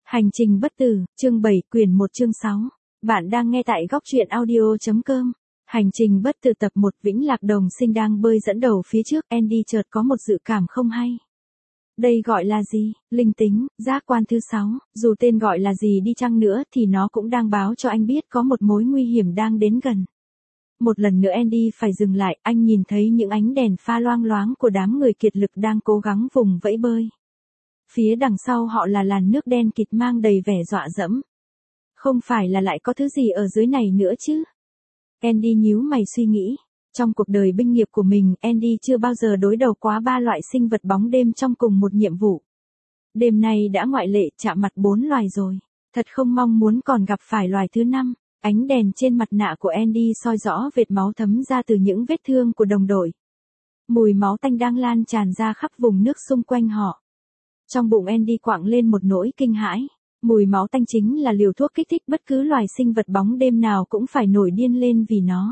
Hành trình bất tử, chương 7, quyển 1 chương 6. Bạn đang nghe tại góc truyện audio.com. Hành trình bất tử tập 1. Vĩnh Lạc Đồng Sinh đang bơi dẫn đầu phía trước, Andy chợt có một dự cảm không hay. Đây gọi là gì? Linh tính, giác quan thứ 6, dù tên gọi là gì đi chăng nữa thì nó cũng đang báo cho anh biết có một mối nguy hiểm đang đến gần. Một lần nữa Andy phải dừng lại, anh nhìn thấy những ánh đèn pha loang loáng của đám người kiệt lực đang cố gắng vùng vẫy bơi. Phía đằng sau họ là làn nước đen kịt mang đầy vẻ dọa dẫm. Không phải là lại có thứ gì ở dưới này nữa chứ? Andy nhíu mày suy nghĩ. Trong cuộc đời binh nghiệp của mình, Andy chưa bao giờ đối đầu quá 3 loại sinh vật bóng đêm trong cùng một nhiệm vụ. Đêm nay đã ngoại lệ chạm mặt 4 loài rồi. Thật không mong muốn còn gặp phải loài thứ 5. Ánh đèn trên mặt nạ của Andy soi rõ vệt máu thấm ra từ những vết thương của đồng đội. Mùi máu tanh đang lan tràn ra khắp vùng nước xung quanh họ. Trong bụng Andy quạng lên một nỗi kinh hãi. Mùi máu tanh chính là liều thuốc kích thích bất cứ loài sinh vật bóng đêm nào cũng phải nổi điên lên vì nó.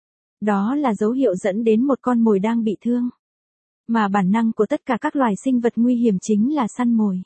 Đó là dấu hiệu dẫn đến một con mồi đang bị thương. Mà bản năng của tất cả các loài sinh vật nguy hiểm chính là săn mồi.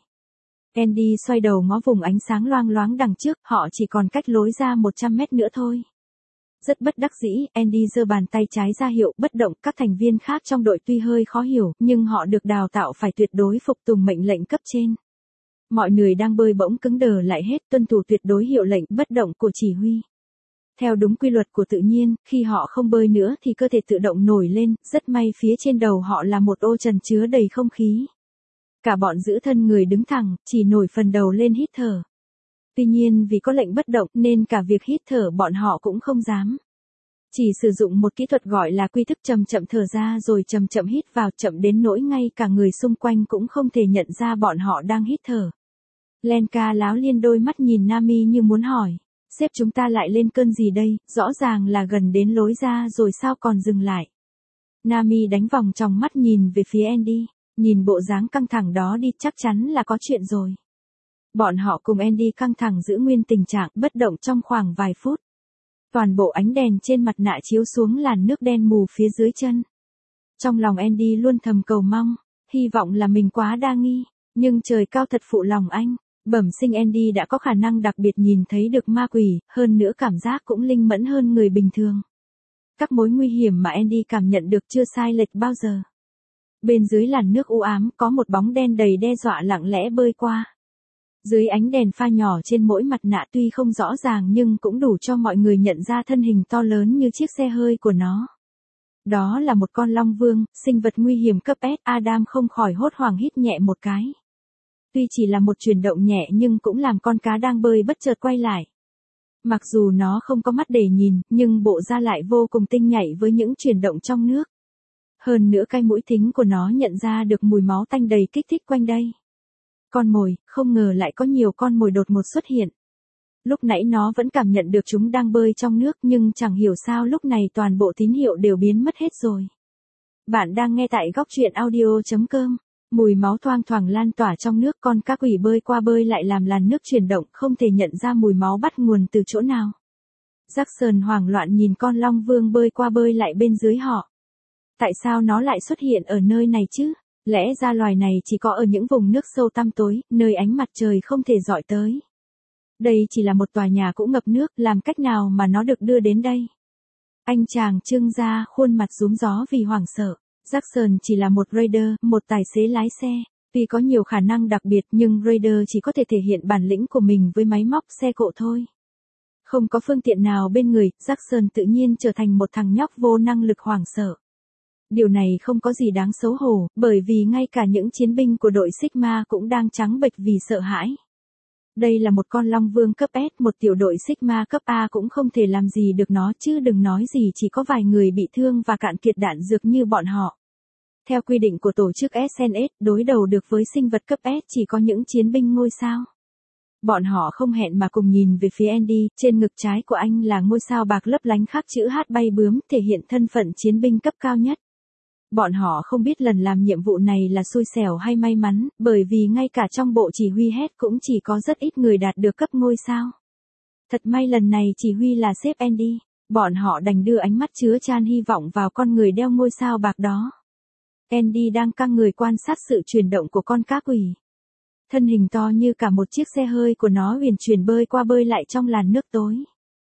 Andy xoay đầu ngó vùng ánh sáng loang loáng đằng trước, họ chỉ còn cách lối ra 100 mét nữa thôi. Rất bất đắc dĩ, Andy giơ bàn tay trái ra hiệu bất động. Các thành viên khác trong đội tuy hơi khó hiểu, nhưng họ được đào tạo phải tuyệt đối phục tùng mệnh lệnh cấp trên. Mọi người đang bơi bỗng cứng đờ lại hết, tuân thủ tuyệt đối hiệu lệnh bất động của chỉ huy. Theo đúng quy luật của tự nhiên, khi họ không bơi nữa thì cơ thể tự động nổi lên, rất may phía trên đầu họ là một ô trần chứa đầy không khí. Cả bọn giữ thân người đứng thẳng, chỉ nổi phần đầu lên hít thở. Tuy nhiên vì có lệnh bất động nên cả việc hít thở bọn họ cũng không dám. Chỉ sử dụng một kỹ thuật gọi là quy thức chậm chậm thở ra rồi chậm chậm hít vào, chậm đến nỗi ngay cả người xung quanh cũng không thể nhận ra bọn họ đang hít thở. Lenka láo liên đôi mắt nhìn Nami như muốn hỏi, sếp chúng ta lại lên cơn gì đây, rõ ràng là gần đến lối ra rồi sao còn dừng lại. Nami đánh vòng tròng mắt nhìn về phía Andy, nhìn bộ dáng căng thẳng đó đi chắc chắn là có chuyện rồi. Bọn họ cùng Andy căng thẳng giữ nguyên tình trạng bất động trong khoảng vài phút. Toàn bộ ánh đèn trên mặt nạ chiếu xuống làn nước đen mù phía dưới chân. Trong lòng Andy luôn thầm cầu mong, hy vọng là mình quá đa nghi, nhưng trời cao thật phụ lòng anh. Bẩm sinh Andy đã có khả năng đặc biệt nhìn thấy được ma quỷ, hơn nữa cảm giác cũng linh mẫn hơn người bình thường. Các mối nguy hiểm mà Andy cảm nhận được chưa sai lệch bao giờ. Bên dưới làn nước u ám có một bóng đen đầy đe dọa lặng lẽ bơi qua. Dưới ánh đèn pha nhỏ trên mỗi mặt nạ tuy không rõ ràng nhưng cũng đủ cho mọi người nhận ra thân hình to lớn như chiếc xe hơi của nó. Đó là một con long vương, sinh vật nguy hiểm cấp S. Adam không khỏi hốt hoảng hít nhẹ một cái. Tuy chỉ là một chuyển động nhẹ nhưng cũng làm con cá đang bơi bất chợt quay lại. Mặc dù nó không có mắt để nhìn, nhưng bộ da lại vô cùng tinh nhạy với những chuyển động trong nước. Hơn nữa cái mũi thính của nó nhận ra được mùi máu tanh đầy kích thích quanh đây. Con mồi, không ngờ lại có nhiều con mồi đột ngột xuất hiện. Lúc nãy nó vẫn cảm nhận được chúng đang bơi trong nước nhưng chẳng hiểu sao lúc này toàn bộ tín hiệu đều biến mất hết rồi. Bạn đang nghe tại góc truyện audio.com. Mùi máu thoang thoảng lan tỏa trong nước, con cá quỷ bơi qua bơi lại làm làn nước chuyển động, không thể nhận ra mùi máu bắt nguồn từ chỗ nào. Jackson hoảng loạn nhìn con long vương bơi qua bơi lại bên dưới họ. Tại sao nó lại xuất hiện ở nơi này chứ? Lẽ ra loài này chỉ có ở những vùng nước sâu tăm tối, nơi ánh mặt trời không thể dọi tới. Đây chỉ là một tòa nhà cũ ngập nước, làm cách nào mà nó được đưa đến đây? Anh chàng trương ra khuôn mặt rúm gió vì hoảng sợ. Jackson chỉ là một raider, một tài xế lái xe. Tuy có nhiều khả năng đặc biệt nhưng raider chỉ có thể thể hiện bản lĩnh của mình với máy móc xe cộ thôi. Không có phương tiện nào bên người, Jackson tự nhiên trở thành một thằng nhóc vô năng lực hoảng sợ. Điều này không có gì đáng xấu hổ, bởi vì ngay cả những chiến binh của đội Sigma cũng đang trắng bệch vì sợ hãi. Đây là một con long vương cấp S, một tiểu đội Sigma cấp A cũng không thể làm gì được nó chứ đừng nói gì chỉ có vài người bị thương và cạn kiệt đạn dược như bọn họ. Theo quy định của tổ chức SNS, đối đầu được với sinh vật cấp S chỉ có những chiến binh ngôi sao. Bọn họ không hẹn mà cùng nhìn về phía Andy, trên ngực trái của anh là ngôi sao bạc lấp lánh khắc chữ H bay bướm, thể hiện thân phận chiến binh cấp cao nhất. Bọn họ không biết lần làm nhiệm vụ này là xui xẻo hay may mắn, bởi vì ngay cả trong bộ chỉ huy hết cũng chỉ có rất ít người đạt được cấp ngôi sao. Thật may lần này chỉ huy là sếp Andy, bọn họ đành đưa ánh mắt chứa chan hy vọng vào con người đeo ngôi sao bạc đó. Andy đang căng người quan sát sự chuyển động của con cá quỷ. Thân hình to như cả một chiếc xe hơi của nó huyền chuyển bơi qua bơi lại trong làn nước tối.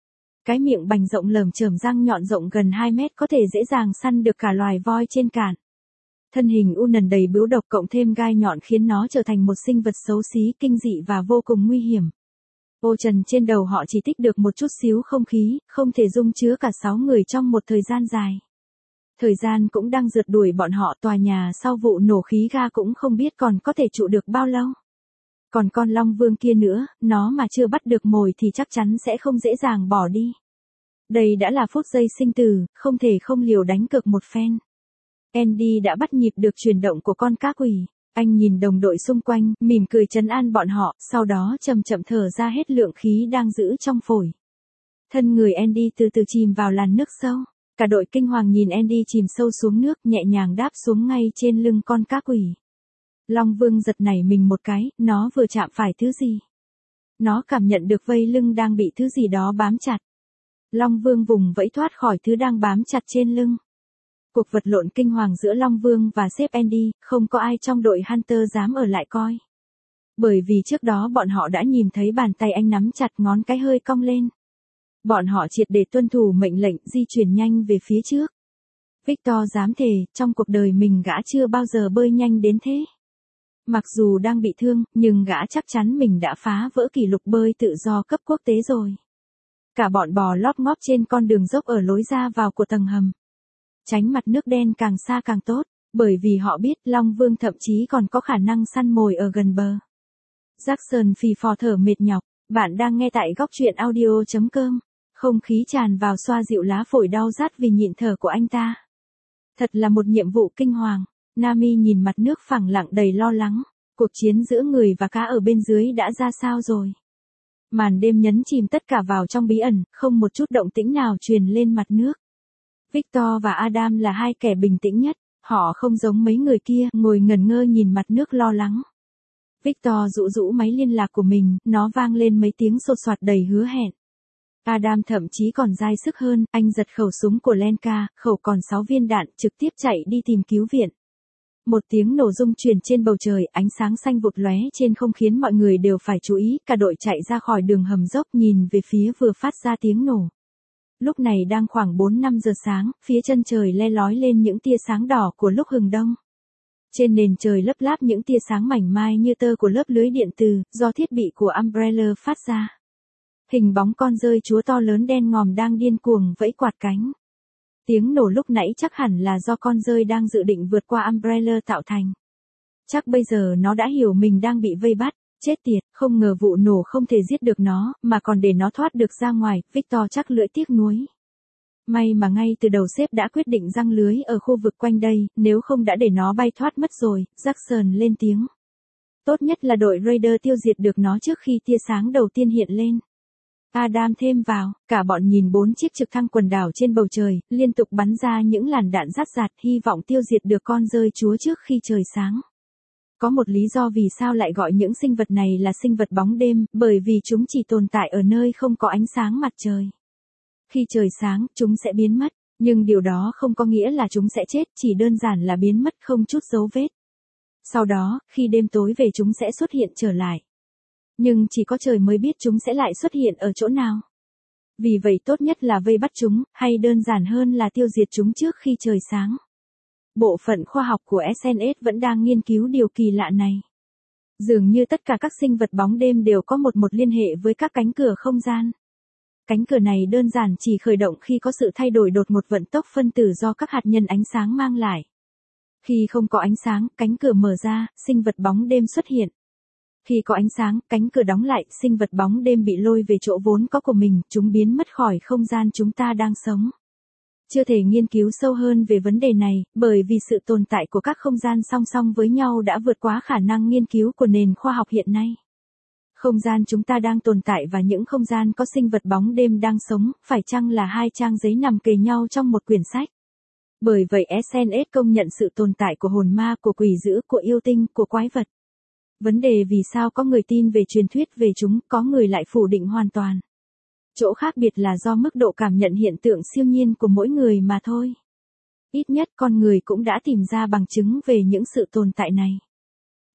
Cái miệng bành rộng lởm chởm răng nhọn rộng gần 2 mét có thể dễ dàng săn được cả loài voi trên cạn. Thân hình u nần đầy bướu độc cộng thêm gai nhọn khiến nó trở thành một sinh vật xấu xí, kinh dị và vô cùng nguy hiểm. Ô trần trên đầu họ chỉ tích được một chút xíu không khí, không thể dung chứa cả 6 người trong một thời gian dài. Thời gian cũng đang rượt đuổi bọn họ, tòa nhà sau vụ nổ khí ga cũng không biết còn có thể trụ được bao lâu. Còn con Long Vương kia nữa, nó mà chưa bắt được mồi thì chắc chắn sẽ không dễ dàng bỏ đi. Đây đã là phút giây sinh tử, không thể không liều đánh cược một phen. Andy đã bắt nhịp được chuyển động của con cá quỷ. Anh nhìn đồng đội xung quanh, mỉm cười trấn an bọn họ, sau đó chậm chậm thở ra hết lượng khí đang giữ trong phổi. Thân người Andy từ từ chìm vào làn nước sâu. Cả đội kinh hoàng nhìn Andy chìm sâu xuống nước, nhẹ nhàng đáp xuống ngay trên lưng con cá quỷ. Long Vương giật nảy mình một cái, nó vừa chạm phải thứ gì. Nó cảm nhận được vây lưng đang bị thứ gì đó bám chặt. Long Vương vùng vẫy thoát khỏi thứ đang bám chặt trên lưng. Cuộc vật lộn kinh hoàng giữa Long Vương và sếp Andy, không có ai trong đội Hunter dám ở lại coi. Bởi vì trước đó bọn họ đã nhìn thấy bàn tay anh nắm chặt ngón cái hơi cong lên. Bọn họ triệt để tuân thủ mệnh lệnh di chuyển nhanh về phía trước. Victor dám thề, trong cuộc đời mình gã chưa bao giờ bơi nhanh đến thế. Mặc dù đang bị thương, nhưng gã chắc chắn mình đã phá vỡ kỷ lục bơi tự do cấp quốc tế rồi. Cả bọn bò lóp ngóp trên con đường dốc ở lối ra vào của tầng hầm. Tránh mặt nước đen càng xa càng tốt, bởi vì họ biết Long Vương thậm chí còn có khả năng săn mồi ở gần bờ. Jackson phì phò thở mệt nhọc, bạn đang nghe tại góc truyện audio.com. Không khí tràn vào xoa dịu lá phổi đau rát vì nhịn thở của anh ta. Thật là một nhiệm vụ kinh hoàng. Nami nhìn mặt nước phẳng lặng đầy lo lắng. Cuộc chiến giữa người và cá ở bên dưới đã ra sao rồi? Màn đêm nhấn chìm tất cả vào trong bí ẩn, không một chút động tĩnh nào truyền lên mặt nước. Victor và Adam là hai kẻ bình tĩnh nhất. Họ không giống mấy người kia, ngồi ngẩn ngơ nhìn mặt nước lo lắng. Victor rũ rũ máy liên lạc của mình, nó vang lên mấy tiếng sột soạt đầy hứa hẹn. Adam thậm chí còn dai sức hơn, anh giật khẩu súng của Lenka, khẩu còn 6 viên đạn, trực tiếp chạy đi tìm cứu viện. Một tiếng nổ rung truyền trên bầu trời, ánh sáng xanh vụt lóe trên không khiến mọi người đều phải chú ý, cả đội chạy ra khỏi đường hầm dốc nhìn về phía vừa phát ra tiếng nổ. Lúc này đang khoảng 4-5 giờ sáng, phía chân trời le lói lên những tia sáng đỏ của lúc hừng đông. Trên nền trời lấp láp những tia sáng mảnh mai như tơ của lớp lưới điện từ, do thiết bị của Umbrella phát ra. Hình bóng con dơi chúa to lớn đen ngòm đang điên cuồng vẫy quạt cánh. Tiếng nổ lúc nãy chắc hẳn là do con dơi đang dự định vượt qua Umbrella tạo thành. Chắc bây giờ nó đã hiểu mình đang bị vây bắt, chết tiệt, không ngờ vụ nổ không thể giết được nó, mà còn để nó thoát được ra ngoài, Victor chắc lưỡi tiếc nuối. May mà ngay từ đầu sếp đã quyết định giăng lưới ở khu vực quanh đây, nếu không đã để nó bay thoát mất rồi, Jackson lên tiếng. Tốt nhất là đội Raider tiêu diệt được nó trước khi tia sáng đầu tiên hiện lên. Adam thêm vào, cả bọn nhìn 4 chiếc trực thăng quần đảo trên bầu trời, liên tục bắn ra những làn đạn rát rạt, hy vọng tiêu diệt được con dơi chúa trước khi trời sáng. Có một lý do vì sao lại gọi những sinh vật này là sinh vật bóng đêm, bởi vì chúng chỉ tồn tại ở nơi không có ánh sáng mặt trời. Khi trời sáng, chúng sẽ biến mất, nhưng điều đó không có nghĩa là chúng sẽ chết, chỉ đơn giản là biến mất không chút dấu vết. Sau đó, khi đêm tối về chúng sẽ xuất hiện trở lại. Nhưng chỉ có trời mới biết chúng sẽ lại xuất hiện ở chỗ nào. Vì vậy tốt nhất là vây bắt chúng, hay đơn giản hơn là tiêu diệt chúng trước khi trời sáng. Bộ phận khoa học của SNS vẫn đang nghiên cứu điều kỳ lạ này. Dường như tất cả các sinh vật bóng đêm đều có một liên hệ với các cánh cửa không gian. Cánh cửa này đơn giản chỉ khởi động khi có sự thay đổi đột ngột vận tốc phân tử do các hạt nhân ánh sáng mang lại. Khi không có ánh sáng, cánh cửa mở ra, sinh vật bóng đêm xuất hiện. Khi có ánh sáng, cánh cửa đóng lại, sinh vật bóng đêm bị lôi về chỗ vốn có của mình, chúng biến mất khỏi không gian chúng ta đang sống. Chưa thể nghiên cứu sâu hơn về vấn đề này, bởi vì sự tồn tại của các không gian song song với nhau đã vượt quá khả năng nghiên cứu của nền khoa học hiện nay. Không gian chúng ta đang tồn tại và những không gian có sinh vật bóng đêm đang sống, phải chăng là 2 trang giấy nằm kề nhau trong một quyển sách? Bởi vậy SNS công nhận sự tồn tại của hồn ma, của quỷ dữ, của yêu tinh, của quái vật. Vấn đề vì sao có người tin về truyền thuyết về chúng, có người lại phủ định hoàn toàn. Chỗ khác biệt là do mức độ cảm nhận hiện tượng siêu nhiên của mỗi người mà thôi. Ít nhất con người cũng đã tìm ra bằng chứng về những sự tồn tại này.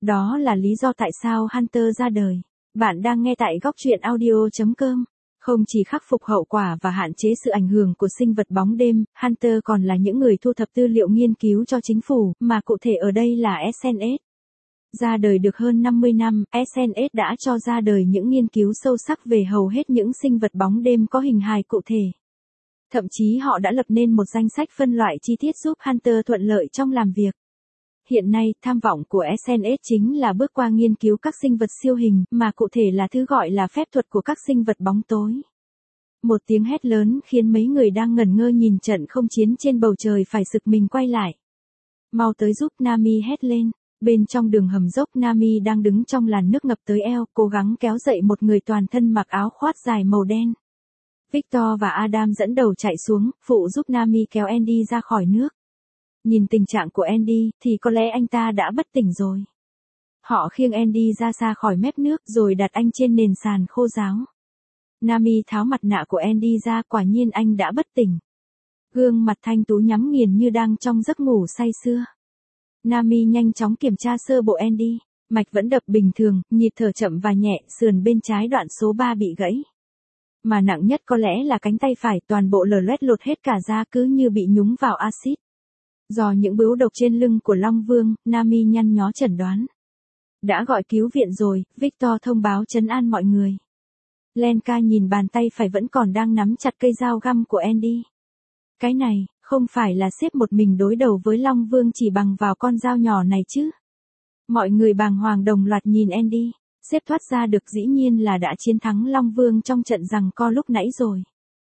Đó là lý do tại sao Hunter ra đời. Bạn đang nghe tại góc truyện audio.com. Không chỉ khắc phục hậu quả và hạn chế sự ảnh hưởng của sinh vật bóng đêm, Hunter còn là những người thu thập tư liệu nghiên cứu cho chính phủ, mà cụ thể ở đây là SNS. Ra đời được hơn 50 năm, SNS đã cho ra đời những nghiên cứu sâu sắc về hầu hết những sinh vật bóng đêm có hình hài cụ thể. Thậm chí họ đã lập nên một danh sách phân loại chi tiết giúp Hunter thuận lợi trong làm việc. Hiện nay, tham vọng của SNS chính là bước qua nghiên cứu các sinh vật siêu hình, mà cụ thể là thứ gọi là phép thuật của các sinh vật bóng tối. Một tiếng hét lớn khiến mấy người đang ngẩn ngơ nhìn trận không chiến trên bầu trời phải sực mình quay lại. Mau tới giúp, Nami hét lên. Bên trong đường hầm dốc, Nami đang đứng trong làn nước ngập tới eo, cố gắng kéo dậy một người toàn thân mặc áo khoác dài màu đen. Victor và Adam dẫn đầu chạy xuống, phụ giúp Nami kéo Andy ra khỏi nước. Nhìn tình trạng của Andy, thì có lẽ anh ta đã bất tỉnh rồi. Họ khiêng Andy ra xa khỏi mép nước rồi đặt anh trên nền sàn khô ráo. Nami tháo mặt nạ của Andy ra, quả nhiên anh đã bất tỉnh. Gương mặt thanh tú nhắm nghiền như đang trong giấc ngủ say sưa. Nami nhanh chóng kiểm tra sơ bộ Andy, mạch vẫn đập bình thường, nhịp thở chậm và nhẹ, sườn bên trái đoạn số 3 bị gãy. Mà nặng nhất có lẽ là cánh tay phải, toàn bộ lở loét lột hết cả da cứ như bị nhúng vào axit. Do những bướu độc trên lưng của Long Vương, Nami nhăn nhó chẩn đoán. Đã gọi cứu viện rồi, Victor thông báo trấn an mọi người. Lenka nhìn bàn tay phải vẫn còn đang nắm chặt cây dao găm của Andy. Cái này, không phải là sếp một mình đối đầu với Long Vương chỉ bằng vào con dao nhỏ này chứ. Mọi người bàng hoàng đồng loạt nhìn Andy. Sếp thoát ra được, dĩ nhiên là đã chiến thắng Long Vương trong trận giằng co lúc nãy rồi.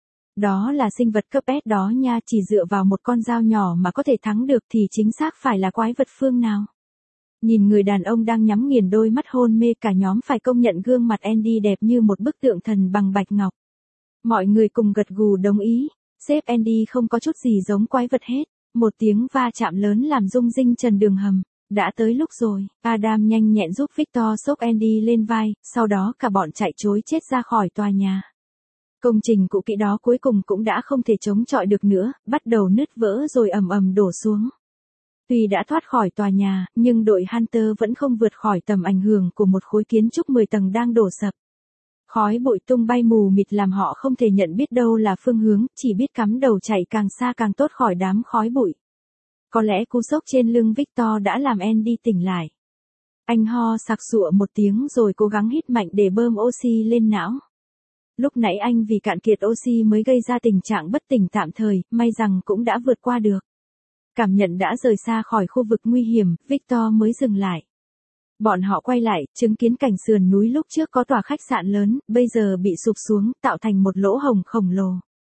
Đó là sinh vật cấp S đó nha, chỉ dựa vào một con dao nhỏ mà có thể thắng được thì chính xác phải là quái vật phương nào. Nhìn người đàn ông đang nhắm nghiền đôi mắt hôn mê, cả nhóm phải công nhận gương mặt Andy đẹp như một bức tượng thần bằng bạch ngọc. Mọi người cùng gật gù đồng ý, sếp Andy không có chút gì giống quái vật hết. Một tiếng va chạm lớn làm rung rinh trần đường hầm. Đã tới lúc rồi, Adam nhanh nhẹn giúp Victor xốc Andy lên vai, sau đó cả bọn chạy trối chết ra khỏi tòa nhà. Công trình cũ kỹ đó cuối cùng cũng đã không thể chống chọi được nữa, bắt đầu nứt vỡ rồi ầm ầm đổ xuống. Tuy đã thoát khỏi tòa nhà, nhưng đội Hunter vẫn không vượt khỏi tầm ảnh hưởng của một khối kiến trúc 10 tầng đang đổ sập. Khói bụi tung bay mù mịt làm họ không thể nhận biết đâu là phương hướng, chỉ biết cắm đầu chạy càng xa càng tốt khỏi đám khói bụi. Có lẽ cú sốc trên lưng Victor đã làm Andy tỉnh lại. Anh ho sặc sụa một tiếng rồi cố gắng hít mạnh để bơm oxy lên não. Lúc nãy anh vì cạn kiệt oxy mới gây ra tình trạng bất tỉnh tạm thời, may rằng cũng đã vượt qua được. Cảm nhận đã rời xa khỏi khu vực nguy hiểm, Victor mới dừng lại. Bọn họ quay lại, chứng kiến cảnh sườn núi lúc trước có tòa khách sạn lớn, bây giờ bị sụp xuống, tạo thành một lỗ hổng khổng lồ.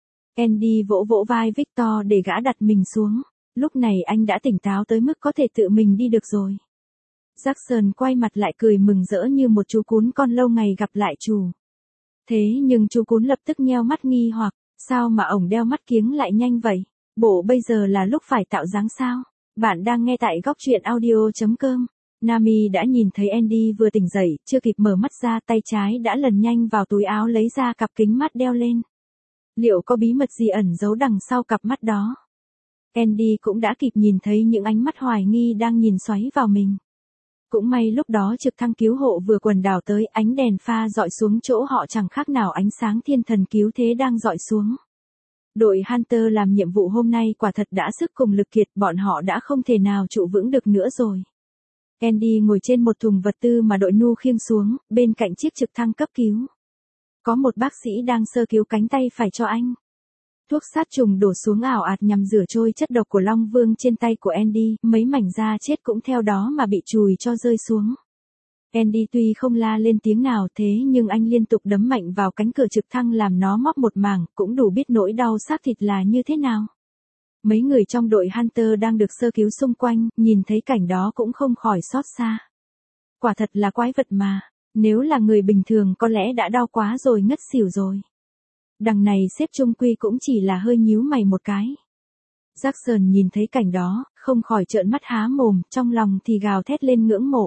Andy vỗ vỗ vai Victor để gã đặt mình xuống. Lúc này anh đã tỉnh táo tới mức có thể tự mình đi được rồi. Jackson quay mặt lại cười mừng rỡ như một chú cún con lâu ngày gặp lại chủ. Thế nhưng chú cún lập tức nheo mắt nghi hoặc, sao mà ổng đeo mắt kiếng lại nhanh vậy? Bộ bây giờ là lúc phải tạo dáng sao? Bạn đang nghe tại góc truyện audio.com. Nami đã nhìn thấy Andy vừa tỉnh dậy, chưa kịp mở mắt ra, tay trái đã lần nhanh vào túi áo lấy ra cặp kính mắt đeo lên. Liệu có bí mật gì ẩn giấu đằng sau cặp mắt đó? Andy cũng đã kịp nhìn thấy những ánh mắt hoài nghi đang nhìn xoáy vào mình. Cũng may lúc đó trực thăng cứu hộ vừa quần đảo tới, ánh đèn pha dọi xuống chỗ họ chẳng khác nào ánh sáng thiên thần cứu thế đang dọi xuống. Đội Hunter làm nhiệm vụ hôm nay quả thật đã sức cùng lực kiệt, bọn họ đã không thể nào trụ vững được nữa rồi. Andy ngồi trên một thùng vật tư mà đội Nu khiêng xuống, bên cạnh chiếc trực thăng cấp cứu. Có một bác sĩ đang sơ cứu cánh tay phải cho anh. Thuốc sát trùng đổ xuống ảo ạt nhằm rửa trôi chất độc của Long Vương trên tay của Andy, mấy mảnh da chết cũng theo đó mà bị chùi cho rơi xuống. Andy tuy không la lên tiếng nào thế nhưng anh liên tục đấm mạnh vào cánh cửa trực thăng làm nó móc một mảng, cũng đủ biết nỗi đau xác thịt là như thế nào. Mấy người trong đội Hunter đang được sơ cứu xung quanh, nhìn thấy cảnh đó cũng không khỏi xót xa. Quả thật là quái vật mà, nếu là người bình thường có lẽ đã đau quá rồi ngất xỉu rồi. Đằng này sếp trung quy cũng chỉ là hơi nhíu mày một cái. Jackson nhìn thấy cảnh đó, không khỏi trợn mắt há mồm, trong lòng thì gào thét lên ngưỡng mộ.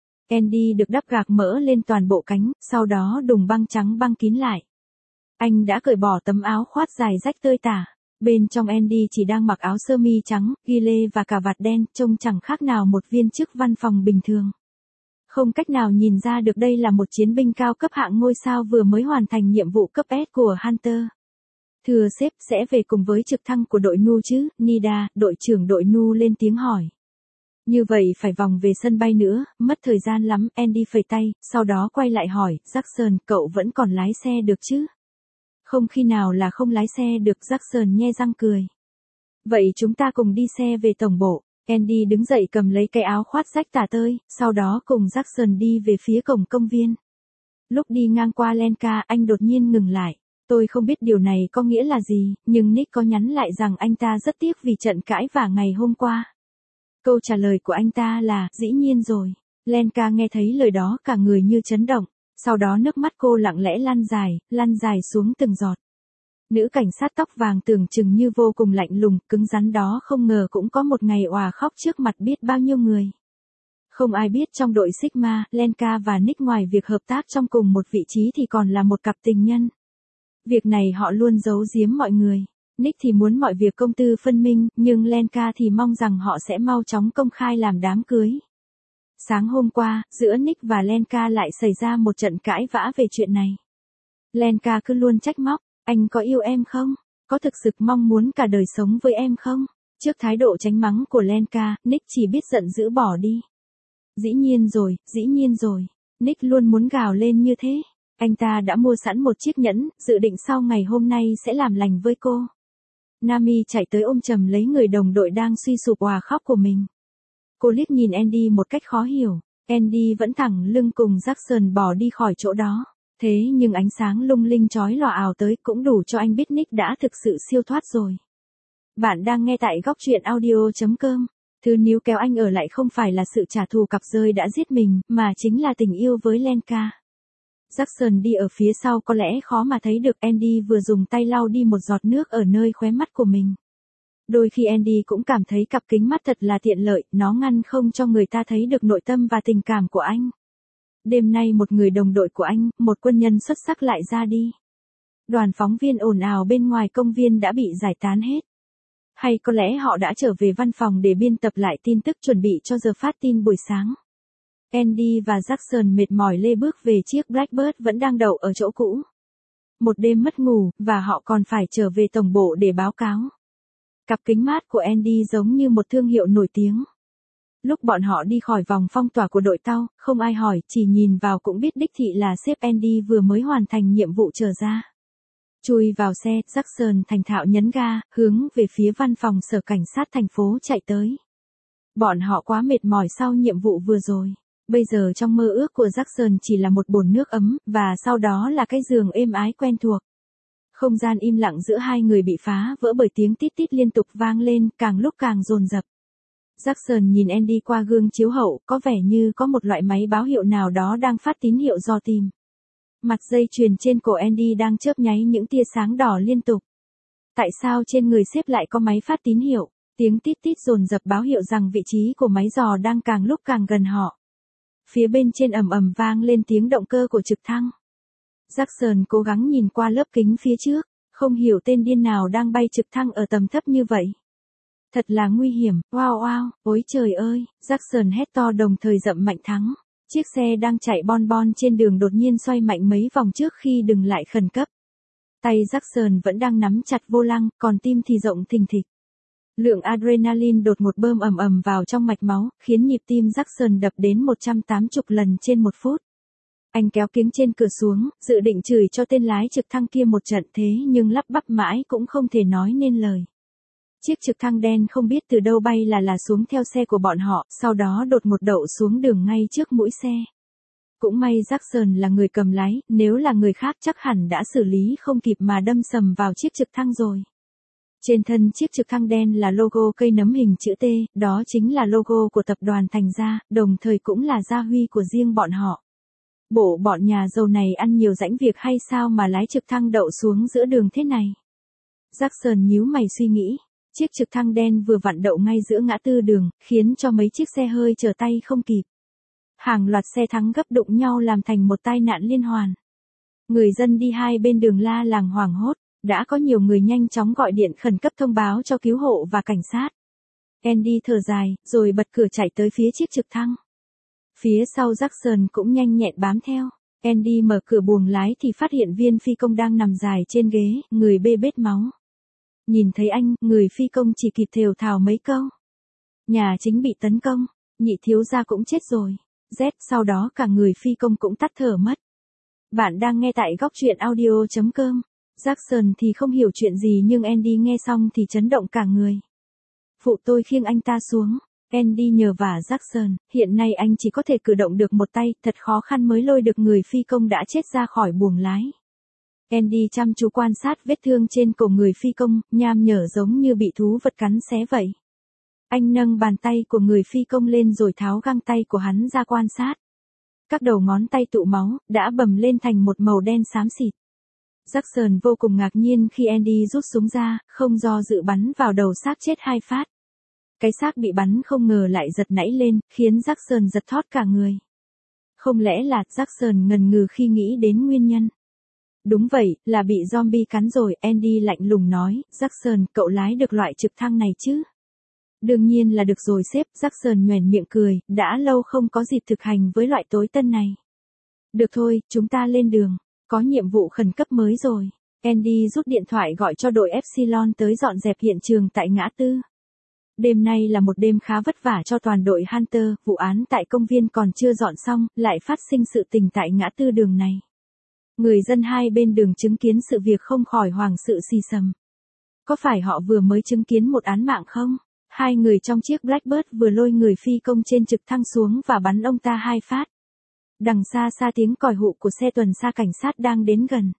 Andy được đắp gạc mỡ lên toàn bộ cánh, sau đó đùng băng trắng băng kín lại. Anh đã cởi bỏ tấm áo khoác dài rách tơi tả. Bên trong Andy chỉ đang mặc áo sơ mi trắng, ghi lê và cà vạt đen, trông chẳng khác nào một viên chức văn phòng bình thường. Không cách nào nhìn ra được đây là một chiến binh cao cấp hạng ngôi sao vừa mới hoàn thành nhiệm vụ cấp S của Hunter. Thưa sếp, sẽ về cùng với trực thăng của đội Nu chứ? Nida, đội trưởng đội Nu lên tiếng hỏi. Như vậy phải vòng về sân bay nữa, mất thời gian lắm. Andy phẩy tay, sau đó quay lại hỏi, Jackson, cậu vẫn còn lái xe được chứ? Không, khi nào là không lái xe được? Jackson nhe răng cười. Vậy chúng ta cùng đi xe về tổng bộ. Andy đứng dậy cầm lấy cái áo khoác rách tả tơi, sau đó cùng Jackson đi về phía cổng công viên. Lúc đi ngang qua Lenka, anh đột nhiên ngừng lại. Tôi không biết điều này có nghĩa là gì, nhưng Nick có nhắn lại rằng anh ta rất tiếc vì trận cãi vã ngày hôm qua. Câu trả lời của anh ta là, dĩ nhiên rồi. Lenka nghe thấy lời đó cả người như chấn động, sau đó nước mắt cô lặng lẽ lăn dài xuống từng giọt. Nữ cảnh sát tóc vàng tưởng chừng như vô cùng lạnh lùng, cứng rắn đó không ngờ cũng có một ngày òa khóc trước mặt biết bao nhiêu người. Không ai biết trong đội Sigma, Lenka và Nick ngoài việc hợp tác trong cùng một vị trí thì còn là một cặp tình nhân. Việc này họ luôn giấu giếm mọi người. Nick thì muốn mọi việc công tư phân minh, nhưng Lenka thì mong rằng họ sẽ mau chóng công khai làm đám cưới. Sáng hôm qua, giữa Nick và Lenka lại xảy ra một trận cãi vã về chuyện này. Lenka cứ luôn trách móc, anh có yêu em không? Có thực sự mong muốn cả đời sống với em không? Trước thái độ tránh mắng của Lenka, Nick chỉ biết giận dữ bỏ đi. Dĩ nhiên rồi. Nick luôn muốn gào lên như thế. Anh ta đã mua sẵn một chiếc nhẫn, dự định sau ngày hôm nay sẽ làm lành với cô. Nami chạy tới ôm chầm lấy người đồng đội đang suy sụp òa khóc của mình. Cô liếc nhìn Andy một cách khó hiểu. Andy vẫn thẳng lưng cùng Jackson bỏ đi khỏi chỗ đó. Thế nhưng ánh sáng lung linh chói lòa ào tới cũng đủ cho anh biết Nick đã thực sự siêu thoát rồi. Bạn đang nghe tại góc truyện audio.com. Thứ níu kéo anh ở lại không phải là sự trả thù cặp rơi đã giết mình, mà chính là tình yêu với Lenka. Jackson đi ở phía sau có lẽ khó mà thấy được Andy vừa dùng tay lau đi một giọt nước ở nơi khóe mắt của mình. Đôi khi Andy cũng cảm thấy cặp kính mắt thật là tiện lợi, nó ngăn không cho người ta thấy được nội tâm và tình cảm của anh. Đêm nay một người đồng đội của anh, một quân nhân xuất sắc lại ra đi. Đoàn phóng viên ồn ào bên ngoài công viên đã bị giải tán hết. Hay có lẽ họ đã trở về văn phòng để biên tập lại tin tức chuẩn bị cho giờ phát tin buổi sáng. Andy và Jackson mệt mỏi lê bước về chiếc Blackbird vẫn đang đậu ở chỗ cũ. Một đêm mất ngủ, và họ còn phải trở về tổng bộ để báo cáo. Cặp kính mát của Andy giống như một thương hiệu nổi tiếng. Lúc bọn họ đi khỏi vòng phong tỏa của đội tàu, không ai hỏi, chỉ nhìn vào cũng biết đích thị là sếp Andy vừa mới hoàn thành nhiệm vụ trở ra. Chui vào xe, Jackson thành thạo nhấn ga, hướng về phía văn phòng sở cảnh sát thành phố chạy tới. Bọn họ quá mệt mỏi sau nhiệm vụ vừa rồi. Bây giờ trong mơ ước của Jackson chỉ là một bồn nước ấm, và sau đó là cái giường êm ái quen thuộc. Không gian im lặng giữa hai người bị phá vỡ bởi tiếng tít tít liên tục vang lên, càng lúc càng dồn dập. Jackson nhìn Andy qua gương chiếu hậu, có vẻ như có một loại máy báo hiệu nào đó đang phát tín hiệu do tìm. Mặt dây chuyền trên cổ Andy đang chớp nháy những tia sáng đỏ liên tục. Tại sao trên người sếp lại có máy phát tín hiệu? Tiếng tít tít dồn dập báo hiệu rằng vị trí của máy dò đang càng lúc càng gần họ. Phía bên trên ầm ầm vang lên tiếng động cơ của trực thăng. Jackson cố gắng nhìn qua lớp kính phía trước, không hiểu tên điên nào đang bay trực thăng ở tầm thấp như vậy. Thật là nguy hiểm, wow, ôi trời ơi, Jackson hét to đồng thời dậm mạnh thắng. Chiếc xe đang chạy bon bon trên đường đột nhiên xoay mạnh mấy vòng trước khi dừng lại khẩn cấp. Tay Jackson vẫn đang nắm chặt vô lăng, còn tim thì rộng thình thịch. Lượng adrenaline đột ngột bơm ầm ầm vào trong mạch máu, khiến nhịp tim Jackson đập đến 180 lần trên một phút. Anh kéo kính trên cửa xuống, dự định chửi cho tên lái trực thăng kia một trận thế nhưng lắp bắp mãi cũng không thể nói nên lời. Chiếc trực thăng đen không biết từ đâu bay là xuống theo xe của bọn họ, sau đó đột ngột đậu xuống đường ngay trước mũi xe. Cũng may Jackson là người cầm lái, nếu là người khác chắc hẳn đã xử lý không kịp mà đâm sầm vào chiếc trực thăng rồi. Trên thân chiếc trực thăng đen là logo cây nấm hình chữ T, đó chính là logo của tập đoàn Thành Gia, đồng thời cũng là gia huy của riêng bọn họ. Bộ bọn nhà giàu này ăn nhiều rãnh việc hay sao mà lái trực thăng đậu xuống giữa đường thế này? Jackson nhíu mày suy nghĩ. Chiếc trực thăng đen vừa vặn đậu ngay giữa ngã tư đường, khiến cho mấy chiếc xe hơi trở tay không kịp. Hàng loạt xe thắng gấp đụng nhau làm thành một tai nạn liên hoàn. Người dân đi hai bên đường la làng hoảng hốt, đã có nhiều người nhanh chóng gọi điện khẩn cấp thông báo cho cứu hộ và cảnh sát. Andy thở dài, rồi bật cửa chạy tới phía chiếc trực thăng. Phía sau Jackson cũng nhanh nhẹn bám theo. Andy mở cửa buồng lái thì phát hiện viên phi công đang nằm dài trên ghế, người bê bết máu. Nhìn thấy anh, người phi công chỉ kịp thều thào mấy câu. Nhà chính bị tấn công, nhị thiếu gia cũng chết rồi. Sau đó cả người phi công cũng tắt thở mất. Bạn đang nghe tại góc truyện audio.com. Jackson thì không hiểu chuyện gì nhưng Andy nghe xong thì chấn động cả người. Phụ tôi khiêng anh ta xuống. Andy nhờ vả Jackson, hiện nay anh chỉ có thể cử động được một tay, thật khó khăn mới lôi được người phi công đã chết ra khỏi buồng lái. Andy chăm chú quan sát vết thương trên cổ người phi công, nham nhở giống như bị thú vật cắn xé vậy. Anh nâng bàn tay của người phi công lên rồi tháo găng tay của hắn ra quan sát. Các đầu ngón tay tụ máu, đã bầm lên thành một màu đen xám xịt. Jackson vô cùng ngạc nhiên khi Andy rút súng ra, không do dự bắn vào đầu xác chết 2 phát. Cái xác bị bắn không ngờ lại giật nảy lên, khiến Jackson giật thót cả người. Không lẽ là Jackson ngần ngừ khi nghĩ đến nguyên nhân. Đúng vậy, là bị zombie cắn rồi, Andy lạnh lùng nói, Jackson, cậu lái được loại trực thăng này chứ? Đương nhiên là được rồi sếp, Jackson nhoẻn miệng cười, đã lâu không có dịp thực hành với loại tối tân này. Được thôi, chúng ta lên đường, có nhiệm vụ khẩn cấp mới rồi. Andy rút điện thoại gọi cho đội Epsilon tới dọn dẹp hiện trường tại ngã tư. Đêm nay là một đêm khá vất vả cho toàn đội Hunter, vụ án tại công viên còn chưa dọn xong, lại phát sinh sự tình tại ngã tư đường này. Người dân hai bên đường chứng kiến sự việc không khỏi hoảng sự xì xầm. Có phải họ vừa mới chứng kiến một án mạng không? 2 người trong chiếc Blackbird vừa lôi người phi công trên trực thăng xuống và bắn ông ta 2 phát. Đằng xa xa tiếng còi hụ của xe tuần tra cảnh sát đang đến gần.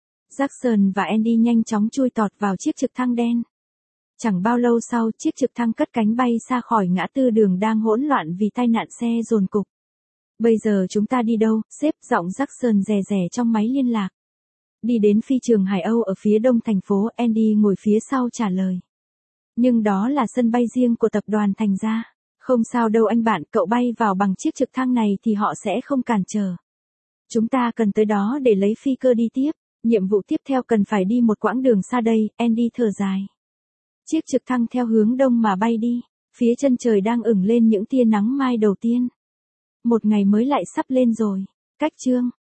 Jackson và Andy nhanh chóng chui tọt vào chiếc trực thăng đen. Chẳng bao lâu sau, chiếc trực thăng cất cánh bay xa khỏi ngã tư đường đang hỗn loạn vì tai nạn xe dồn cục. Bây giờ chúng ta đi đâu, sếp? Giọng Jackson rè rè trong máy liên lạc. Đi đến phi trường Hải Âu ở phía đông thành phố, Andy ngồi phía sau trả lời. Nhưng đó là sân bay riêng của tập đoàn Thành Gia. Không sao đâu anh bạn, cậu bay vào bằng chiếc trực thăng này thì họ sẽ không cản trở. Chúng ta cần tới đó để lấy phi cơ đi tiếp. Nhiệm vụ tiếp theo cần phải đi một quãng đường xa đây, Andy thở dài. Chiếc trực thăng theo hướng đông mà bay đi. Phía chân trời đang ửng lên những tia nắng mai đầu tiên. Một ngày mới lại sắp lên rồi. Cách chương